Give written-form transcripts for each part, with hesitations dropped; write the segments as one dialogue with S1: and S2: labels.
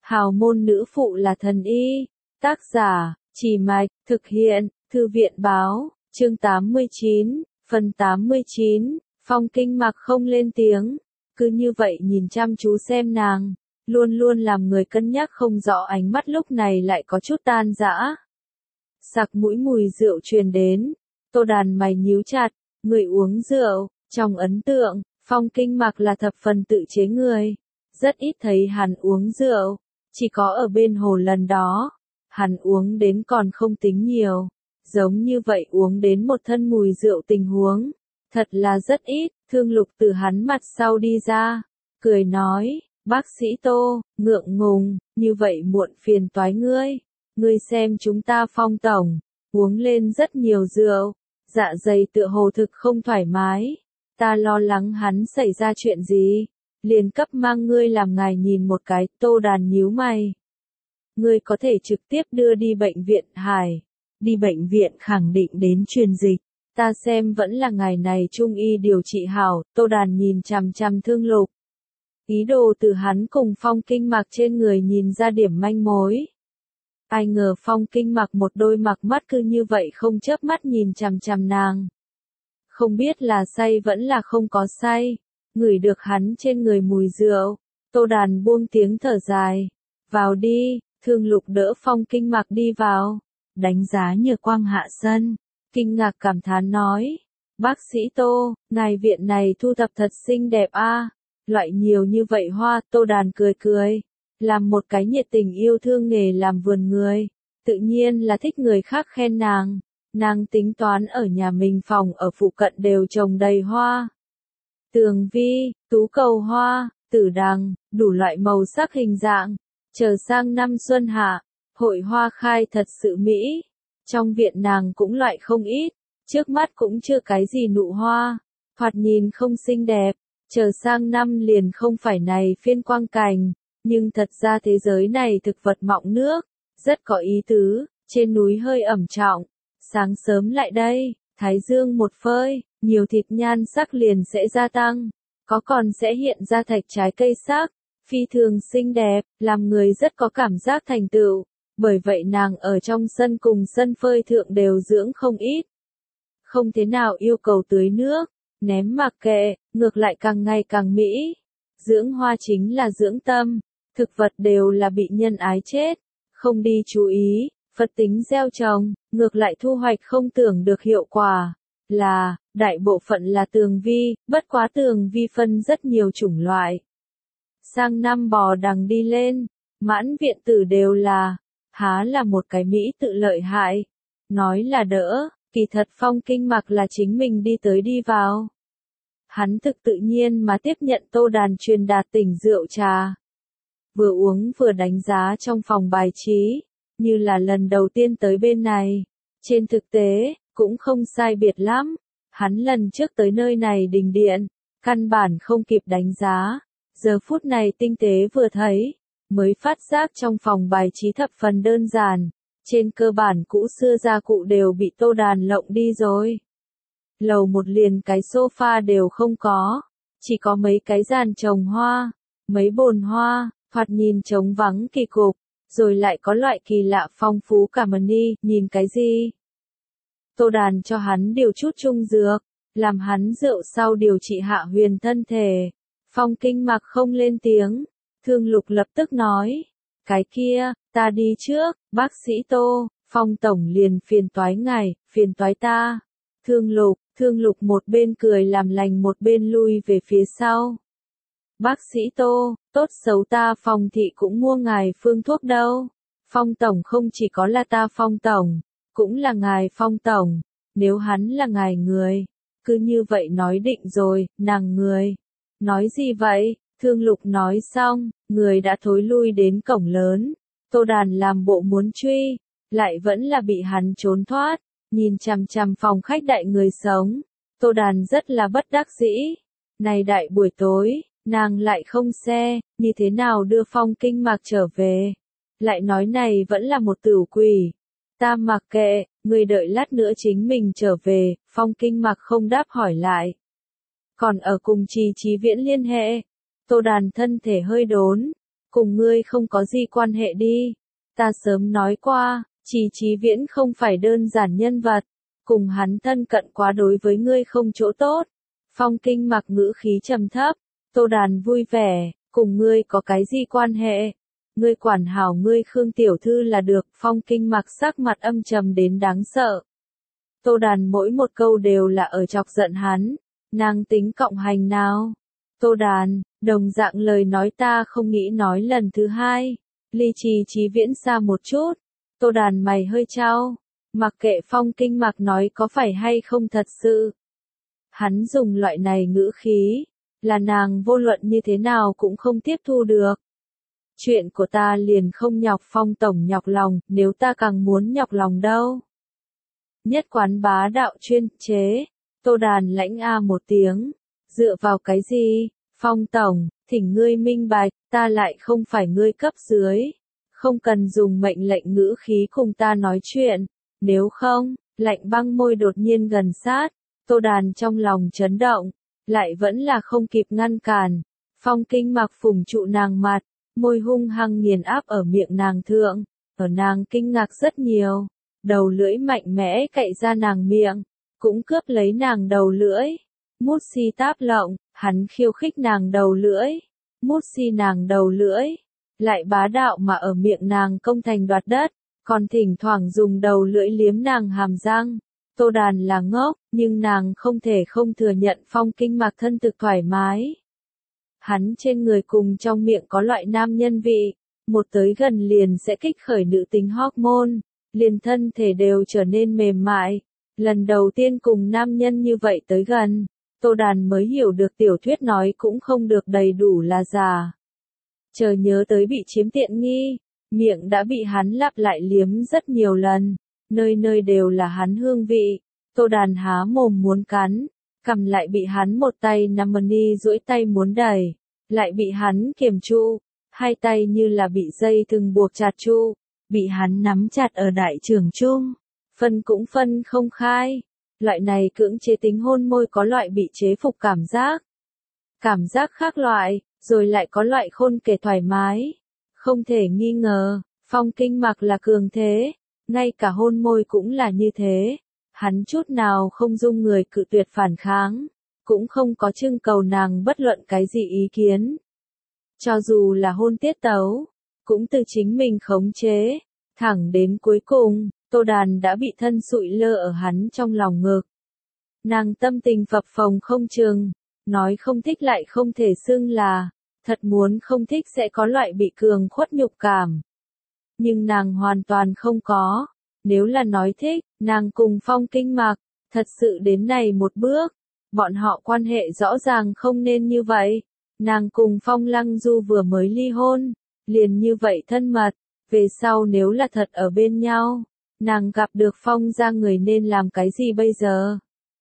S1: Hào môn nữ phụ là thần y. Tác giả, Trì Mạch, thực hiện, Thư viện báo, chương 89, phần 89, Phong Kinh Mặc không lên tiếng, cứ như vậy nhìn chăm chú xem nàng, luôn luôn làm người cân nhắc không rõ ánh mắt lúc này lại có chút tan rã. Sặc mũi mùi rượu truyền đến, Tô Đàn mày nhíu chặt, người uống rượu, trong ấn tượng, Phong Kinh Mặc là thập phần tự chế người, rất ít thấy hắn uống rượu, chỉ có ở bên hồ lần đó, hắn uống đến còn không tính nhiều, giống như vậy uống đến một thân mùi rượu tình huống, thật là rất ít. Thương Lục từ hắn mặt sau đi ra, cười nói, bác sĩ Tô, ngượng ngùng, như vậy muộn phiền toái ngươi xem chúng ta Phong tổng, uống lên rất nhiều rượu, dạ dày tựa hồ thực không thoải mái, ta lo lắng hắn xảy ra chuyện gì, liền cấp mang ngươi làm ngài nhìn một cái. Tô Đàn nhíu mày, ngươi có thể trực tiếp đưa đi bệnh viện Hải, đi bệnh viện khẳng định đến truyền dịch. Ta xem vẫn là ngày này trung y điều trị hảo. Tô Đàn nhìn chằm chằm Thương Lục. Ý đồ từ hắn cùng Phong Kinh Mặc trên người nhìn ra điểm manh mối. Ai ngờ Phong Kinh Mặc một đôi mặc mắt cứ như vậy không chớp mắt nhìn chằm chằm nàng. Không biết là say vẫn là không có say. Ngửi được hắn trên người mùi rượu. Tô Đàn buông tiếng thở dài. Vào đi. Thương Lục đỡ Phong Kinh Mặc đi vào. Đánh giá Nhược Quang hạ sân. Kinh ngạc cảm thán nói, bác sĩ Tô, ngài viện này thu thập thật xinh đẹp a, loại nhiều như vậy hoa. Tô Đàn cười cười, làm một cái nhiệt tình yêu thương nghề làm vườn người, tự nhiên là thích người khác khen nàng tính toán ở nhà mình phòng ở phụ cận đều trồng đầy hoa. Tường vi, tú cầu hoa, tử đằng, đủ loại màu sắc hình dạng, chờ sang năm xuân hạ, hội hoa khai thật sự mỹ. Trong viện nàng cũng loại không ít, trước mắt cũng chưa cái gì nụ hoa, thoạt nhìn không xinh đẹp, chờ sang năm liền không phải này phiên quang cảnh, nhưng thật ra thế giới này thực vật mọng nước, rất có ý tứ, trên núi hơi ẩm trọng, sáng sớm lại đây, thái dương một phơi, nhiều thịt nhan sắc liền sẽ gia tăng, có còn sẽ hiện ra thạch trái cây sắc, phi thường xinh đẹp, làm người rất có cảm giác thành tựu. Bởi vậy nàng ở trong sân cùng sân phơi thượng đều dưỡng không ít. Không thế nào yêu cầu tưới nước, ném mặc kệ, ngược lại càng ngày càng mỹ. Dưỡng hoa chính là dưỡng tâm, thực vật đều là bị nhân ái chết, không đi chú ý, Phật tính gieo trồng, ngược lại thu hoạch không tưởng được hiệu quả. Là, đại bộ phận là tường vi, bất quá tường vi phân rất nhiều chủng loại. Sang năm bò đằng đi lên, mãn viện tử đều là, há là một cái mỹ tự lợi hại. Nói là đỡ, kỳ thật Phong Kinh Mặc là chính mình đi tới đi vào. Hắn thực tự nhiên mà tiếp nhận Tô Đàn truyền đạt tỉnh rượu trà. Vừa uống vừa đánh giá trong phòng bài trí, như là lần đầu tiên tới bên này. Trên thực tế, cũng không sai biệt lắm. Hắn lần trước tới nơi này đình điện, căn bản không kịp đánh giá. Giờ phút này tinh tế vừa thấy, mới phát giác trong phòng bài trí thập phần đơn giản, trên cơ bản cũ xưa gia cụ đều bị Tô Đàn lộng đi rồi. Lầu một liền cái sofa đều không có, chỉ có mấy cái giàn trồng hoa, mấy bồn hoa, thoạt nhìn trống vắng kỳ cục, rồi lại có loại kỳ lạ phong phú cả mani, nhìn cái gì? Tô Đàn cho hắn điều chút trung dược, làm hắn rượu sau điều trị hạ huyền thân thể. Phong Kinh Mặc không lên tiếng. Thương Lục lập tức nói, cái kia, ta đi trước, bác sĩ Tô, Phong tổng liền phiền toái ngài, phiền toái ta. Thương Lục một bên cười làm lành một bên lui về phía sau. Bác sĩ Tô, tốt xấu ta Phong thị cũng mua ngài phương thuốc đâu. Phong tổng không chỉ có là ta Phong tổng, cũng là ngài Phong tổng, nếu hắn là ngài người, cứ như vậy nói định rồi, nàng người. Nói gì vậy? Thương Lục nói xong, người đã thối lui đến cổng lớn. Tô Đàn làm bộ muốn truy, lại vẫn là bị hắn trốn thoát, nhìn chằm chằm phòng khách đại người sống. Tô Đàn rất là bất đắc dĩ. Này đại buổi tối, nàng lại không xe, như thế nào đưa Phong Kinh Mặc trở về? Lại nói này vẫn là một tửu quỷ. Ta mặc kệ, người đợi lát nữa chính mình trở về. Phong Kinh Mặc không đáp hỏi lại. Còn ở cùng Trì Chí Viễn liên hệ. Tô Đàn thân thể hơi đốn, cùng ngươi không có gì quan hệ đi. Ta sớm nói qua, Chí Viễn không phải đơn giản nhân vật, cùng hắn thân cận quá đối với ngươi không chỗ tốt. Phong Kinh Mặc ngữ khí trầm thấp, Tô Đàn vui vẻ, cùng ngươi có cái gì quan hệ? Ngươi quản hảo ngươi Khương tiểu thư là được. Phong Kinh Mặc sắc mặt âm trầm đến đáng sợ. Tô Đàn mỗi một câu đều là ở chọc giận hắn, nàng tính cộng hành nào? Tô Đàn, đồng dạng lời nói ta không nghĩ nói lần thứ hai. Ly Chí Viễn xa một chút. Tô Đàn mày hơi chau, mặc kệ Phong Kinh Mặc nói có phải hay không thật sự. Hắn dùng loại này ngữ khí, là nàng vô luận như thế nào cũng không tiếp thu được. Chuyện của ta liền không nhọc Phong tổng nhọc lòng, nếu ta càng muốn nhọc lòng đâu. Nhất quán bá đạo chuyên chế, Tô Đàn lãnh a một tiếng, dựa vào cái gì? Phong tổng, thỉnh ngươi minh bạch, ta lại không phải ngươi cấp dưới, không cần dùng mệnh lệnh ngữ khí cùng ta nói chuyện, nếu không, lạnh băng môi đột nhiên gần sát, Tô Đàn trong lòng chấn động, lại vẫn là không kịp ngăn cản. Phong Kinh Mặc phủng trụ nàng mặt, môi hung hăng nghiền áp ở miệng nàng thượng, ở nàng kinh ngạc rất nhiều, đầu lưỡi mạnh mẽ cậy ra nàng miệng, cũng cướp lấy nàng đầu lưỡi. Mút xi táp lộng, hắn khiêu khích nàng đầu lưỡi, mút xi nàng đầu lưỡi, lại bá đạo mà ở miệng nàng công thành đoạt đất, còn thỉnh thoảng dùng đầu lưỡi liếm nàng hàm răng. Tô Đàn là ngốc, nhưng nàng không thể không thừa nhận Phong Kinh Mặc thân thực thoải mái. Hắn trên người cùng trong miệng có loại nam nhân vị, một tới gần liền sẽ kích khởi nữ tính hormone, liền thân thể đều trở nên mềm mại. Lần đầu tiên cùng nam nhân như vậy tới gần, Tô Đàn mới hiểu được tiểu thuyết nói cũng không được đầy đủ là giả. Chờ nhớ tới bị chiếm tiện nghi, miệng đã bị hắn lặp lại liếm rất nhiều lần, nơi nơi đều là hắn hương vị. Tô Đàn há mồm muốn cắn, cầm lại bị hắn một tay nắm ni duỗi tay muốn đẩy, lại bị hắn kiềm trụ, hai tay như là bị dây thừng buộc chặt trụ, bị hắn nắm chặt ở đại trường chung, phân cũng phân không khai. Loại này cưỡng chế tính hôn môi có loại bị chế phục cảm giác khác loại, rồi lại có loại khôn kể thoải mái. Không thể nghi ngờ, Phong Kinh Mặc là cường thế, ngay cả hôn môi cũng là như thế. Hắn chút nào không dung người cự tuyệt phản kháng, cũng không có trưng cầu nàng bất luận cái gì ý kiến. Cho dù là hôn tiết tấu, cũng từ chính mình khống chế, thẳng đến cuối cùng, Tô Đàn đã bị thân sụi lơ ở hắn trong lòng ngực. Nàng tâm tình phập phồng không chừng, nói không thích lại không thể xưng là, thật muốn không thích sẽ có loại bị cường khuất nhục cảm. Nhưng nàng hoàn toàn không có, nếu là nói thích, nàng cùng Phong Kinh Mặc, thật sự đến này một bước, bọn họ quan hệ rõ ràng không nên như vậy. Nàng cùng Phong Lăng Du vừa mới ly hôn, liền như vậy thân mật, về sau nếu là thật ở bên nhau, nàng gặp được Phong gia người nên làm cái gì bây giờ?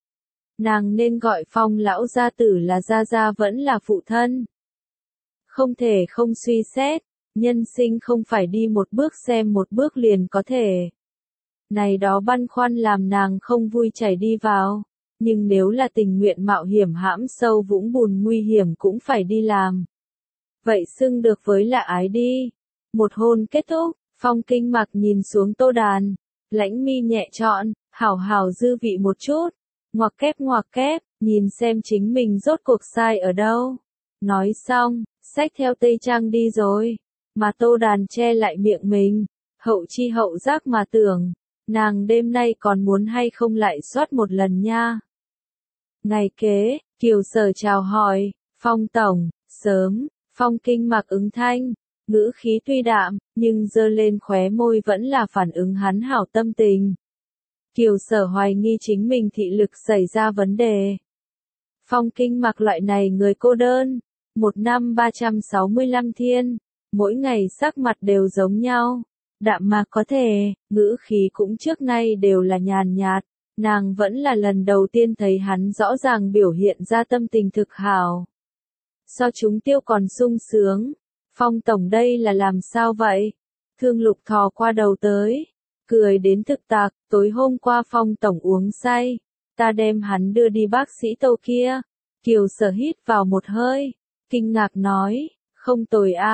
S1: Nàng nên gọi Phong lão gia tử là gia gia vẫn là phụ thân. Không thể không suy xét, nhân sinh không phải đi một bước xem một bước liền có thể. Này đó băn khoăn làm nàng không vui chảy đi vào, nhưng nếu là tình nguyện mạo hiểm hãm sâu vũng bùn nguy hiểm cũng phải đi làm. Vậy xưng được với là ái đi. Một hôn kết thúc, Phong Kinh Mặc nhìn xuống Tô Đàn, lãnh mi nhẹ trọn, hảo hảo dư vị một chút, ngoặc kép, nhìn xem chính mình rốt cuộc sai ở đâu. Nói xong, xách theo tây trang đi rồi, mà Tô Đàn che lại miệng mình, hậu chi hậu giác mà tưởng, nàng đêm nay còn muốn hay không lại soát một lần nha. Ngày kế, Kiều Sở chào hỏi, Phong tổng, sớm, Phong Kinh Mặc ứng thanh, ngữ khí tuy đạm, nhưng dơ lên khóe môi vẫn là phản ứng hắn hảo tâm tình. Kiều Sở hoài nghi chính mình thị lực xảy ra vấn đề. Phong Kinh Mặc loại này người cô đơn, một năm 365 thiên, mỗi ngày sắc mặt đều giống nhau, đạm mạc có thể, ngữ khí cũng trước nay đều là nhàn nhạt, nàng vẫn là lần đầu tiên thấy hắn rõ ràng biểu hiện ra tâm tình thực hảo. So chúng tiêu còn sung sướng, Phong tổng đây là làm sao vậy? Thương Lục thò qua đầu tới, cười đến thực tạc, tối hôm qua Phong tổng uống say, ta đem hắn đưa đi bác sĩ Tâu kia. Kiều Sở hít vào một hơi, kinh ngạc nói, không tồi a,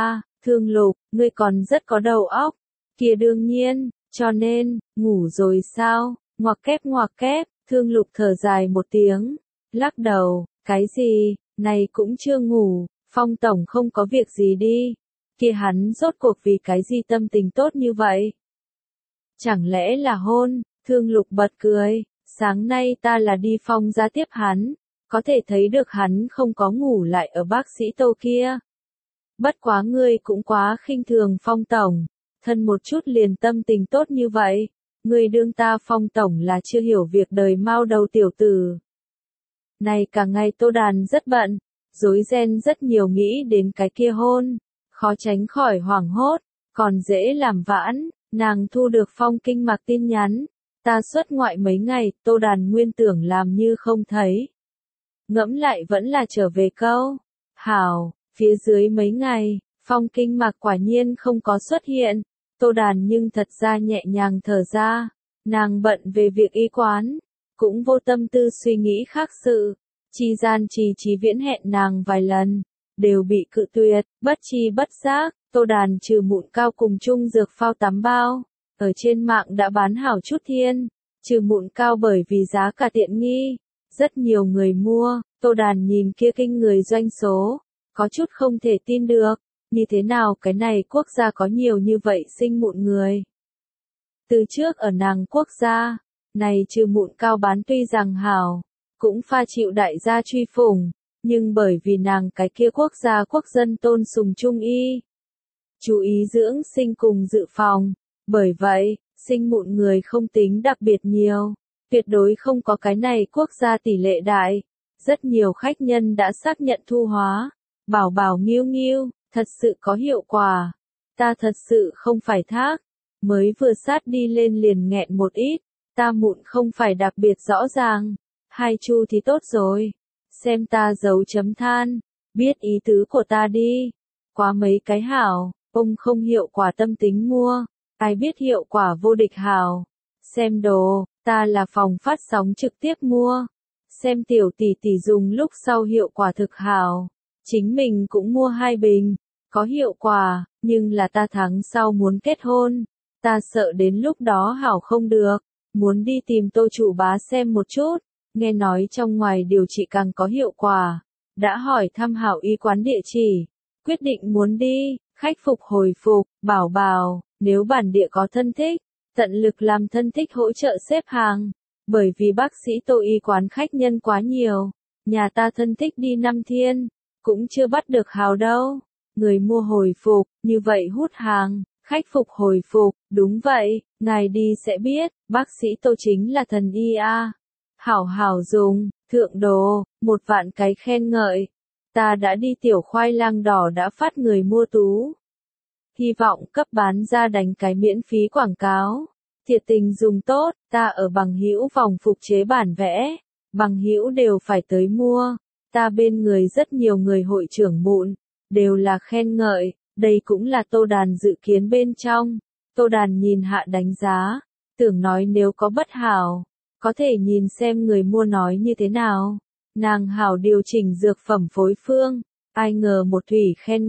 S1: Thương Lục, ngươi còn rất có đầu óc. Kia đương nhiên, cho nên, ngủ rồi sao? Ngoặc kép, Thương Lục thở dài một tiếng, lắc đầu, cái gì, này cũng chưa ngủ, Phong tổng không có việc gì đi. Kia hắn rốt cuộc vì cái gì tâm tình tốt như vậy? Chẳng lẽ là hôn? Thương Lục bật cười, sáng nay ta là đi Phong ra tiếp hắn, có thể thấy được hắn không có ngủ lại ở bác sĩ Tô kia. Bất quá ngươi cũng quá khinh thường Phong tổng, thân một chút liền tâm tình tốt như vậy, ngươi đương ta Phong tổng là chưa hiểu việc đời mao đầu tiểu tử. Này cả ngày Tô Đàn rất bận, rối ren rất nhiều nghĩ đến cái kia hôn, khó tránh khỏi hoảng hốt, còn dễ làm vãn, nàng thu được Phong Kinh Mạc tin nhắn, ta xuất ngoại mấy ngày, Tô Đàn nguyên tưởng làm như không thấy. Ngẫm lại vẫn là trở về câu, hảo, phía dưới mấy ngày, Phong Kinh Mạc quả nhiên không có xuất hiện, Tô Đàn nhưng thật ra nhẹ nhàng thở ra, nàng bận về việc y quán, cũng vô tâm tư suy nghĩ khác sự, chi gian Trì Viễn hẹn nàng vài lần, đều bị cự tuyệt, bất chi bất giác, Tô Đàn trừ mụn cao cùng chung dược phao tắm bao, ở trên mạng đã bán hảo chút thiên, trừ mụn cao bởi vì giá cả tiện nghi, rất nhiều người mua, Tô Đàn nhìn kia kinh người doanh số, có chút không thể tin được, như thế nào cái này quốc gia có nhiều như vậy sinh mụn người. Từ trước ở nàng quốc gia, này trừ mụn cao bán tuy rằng hảo, cũng pha chịu đại gia truy phủng, nhưng bởi vì nàng cái kia quốc gia quốc dân tôn sùng trung y, chú ý dưỡng sinh cùng dự phòng, bởi vậy, sinh mụn người không tính đặc biệt nhiều, tuyệt đối không có cái này quốc gia tỷ lệ đại, rất nhiều khách nhân đã xác nhận thu hóa, bảo bảo nghiêu nghiêu, thật sự có hiệu quả, ta thật sự không phải thác, mới vừa sát đi lên liền nghẹn một ít, ta mụn không phải đặc biệt rõ ràng, 2 chu thì tốt rồi, xem ta dấu chấm than, biết ý tứ của ta đi, quá mấy cái hảo, ông không hiệu quả tâm tính mua, ai biết hiệu quả vô địch hảo, xem đồ, ta là phòng phát sóng trực tiếp mua, xem tiểu tỷ tỷ dùng lúc sau hiệu quả thực hảo, chính mình cũng mua 2 bình, có hiệu quả, nhưng là ta tháng sau muốn kết hôn, ta sợ đến lúc đó hảo không được, muốn đi tìm Tô chủ bá xem một chút, nghe nói trong ngoài điều trị càng có hiệu quả, đã hỏi thăm hảo y quán địa chỉ, quyết định muốn đi, khách phục hồi phục, bảo bảo, nếu bản địa có thân thích, tận lực làm thân thích hỗ trợ xếp hàng, bởi vì bác sĩ Tô y quán khách nhân quá nhiều, nhà ta thân thích đi 5 thiên, cũng chưa bắt được hào đâu, người mua hồi phục, như vậy hút hàng. Khách phục hồi phục, đúng vậy, ngài đi sẽ biết, bác sĩ Tô chính là thần y a. Hảo hảo dùng, thượng đồ, 1 vạn cái khen ngợi. Ta đã đi tiểu khoai lang đỏ đã phát người mua tú. Hy vọng cấp bán ra đánh cái miễn phí quảng cáo. Thiệt tình dùng tốt, ta ở Bằng Hữu phòng phục chế bản vẽ. Bằng Hữu đều phải tới mua. Ta bên người rất nhiều người hội trưởng mụn, đều là khen ngợi. Đây cũng là Tô Đàn dự kiến bên trong. Tô Đàn nhìn hạ đánh giá, tưởng nói nếu có bất hảo, có thể nhìn xem người mua nói như thế nào. Nàng hảo điều chỉnh dược phẩm phối phương, ai ngờ một thủy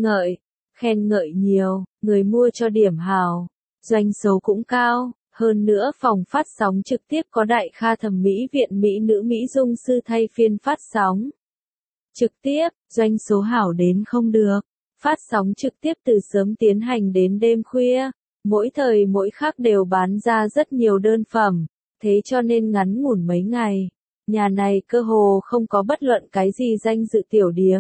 S1: khen ngợi nhiều, người mua cho điểm hảo, doanh số cũng cao, hơn nữa phòng phát sóng trực tiếp có Đại Kha Thẩm mỹ viện mỹ nữ mỹ dung sư thay phiên phát sóng. Trực tiếp, doanh số hảo đến không được. Phát sóng trực tiếp từ sớm tiến hành đến đêm khuya, mỗi thời mỗi khắc đều bán ra rất nhiều đơn phẩm, thế cho nên ngắn ngủn mấy ngày, nhà này cơ hồ không có bất luận cái gì danh dự tiểu điếm.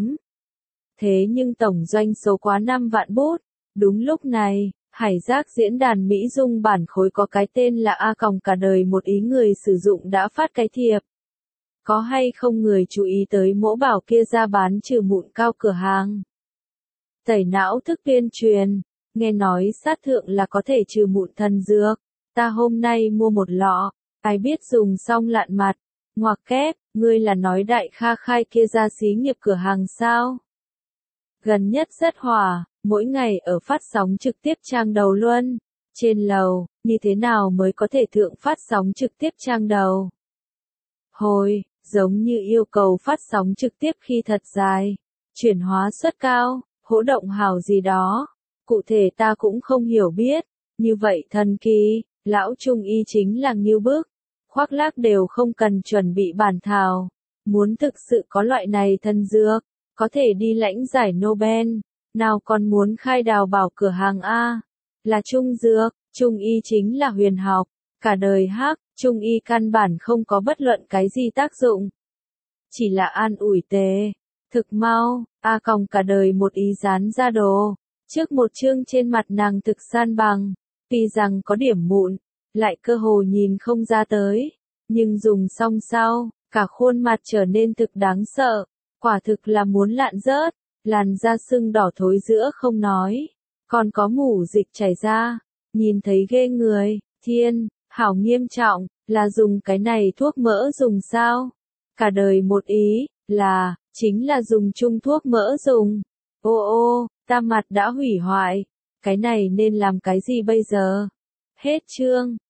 S1: Thế nhưng tổng doanh số quá 5 vạn bút, đúng lúc này, Hải Giác diễn đàn Mỹ Dung bản khối có cái tên là A Còng cả đời một ý người sử dụng đã phát cái thiệp. Có hay không người chú ý tới mỗ bảo kia ra bán trừ mụn cao cửa hàng? Tẩy não thức tuyên truyền, nghe nói sát thượng là có thể trừ mụn thần dược, ta hôm nay mua một lọ, ai biết dùng xong lạn mặt, ngoặc kép, ngươi là nói Đại Kha khai kia ra xí nghiệp cửa hàng sao? Gần nhất rất hòa, mỗi ngày ở phát sóng trực tiếp trang đầu luôn, trên lầu, như thế nào mới có thể thượng phát sóng trực tiếp trang đầu? Hồi, giống như yêu cầu phát sóng trực tiếp khi thật dài, chuyển hóa suất cao. Hỗ động hào gì đó, Cụ thể ta cũng không hiểu biết. Như vậy thần kỳ, lão trung y chính là nghiêu bức. Khoác lác đều không cần chuẩn bị bản thảo. Muốn thực sự có loại này thần dược, có thể đi lãnh giải Nobel. Nào còn muốn khai đào bảo cửa hàng A. Là trung dược, trung y chính là huyền học. Cả đời hắc, trung y căn bản không có bất luận cái gì tác dụng. Chỉ là an ủi tề. Thực mau, A còng cả đời một ý dán ra đồ. Trước một chương trên mặt nàng thực san bằng. Tuy rằng có điểm mụn, lại cơ hồ nhìn không ra tới. Nhưng dùng xong sau, cả khuôn mặt trở nên thực đáng sợ. Quả thực là muốn lạn rớt. Làn da sưng đỏ thối giữa không nói. Còn có mủ dịch chảy ra. Nhìn thấy ghê người. Thiên, hảo nghiêm trọng. Là dùng cái này thuốc mỡ dùng sao? Cả đời một ý. Là, chính là dùng chung thuốc mỡ dùng. Ô ô, ta mặt đã hủy hoại. Cái này nên làm cái gì bây giờ? Hết chương.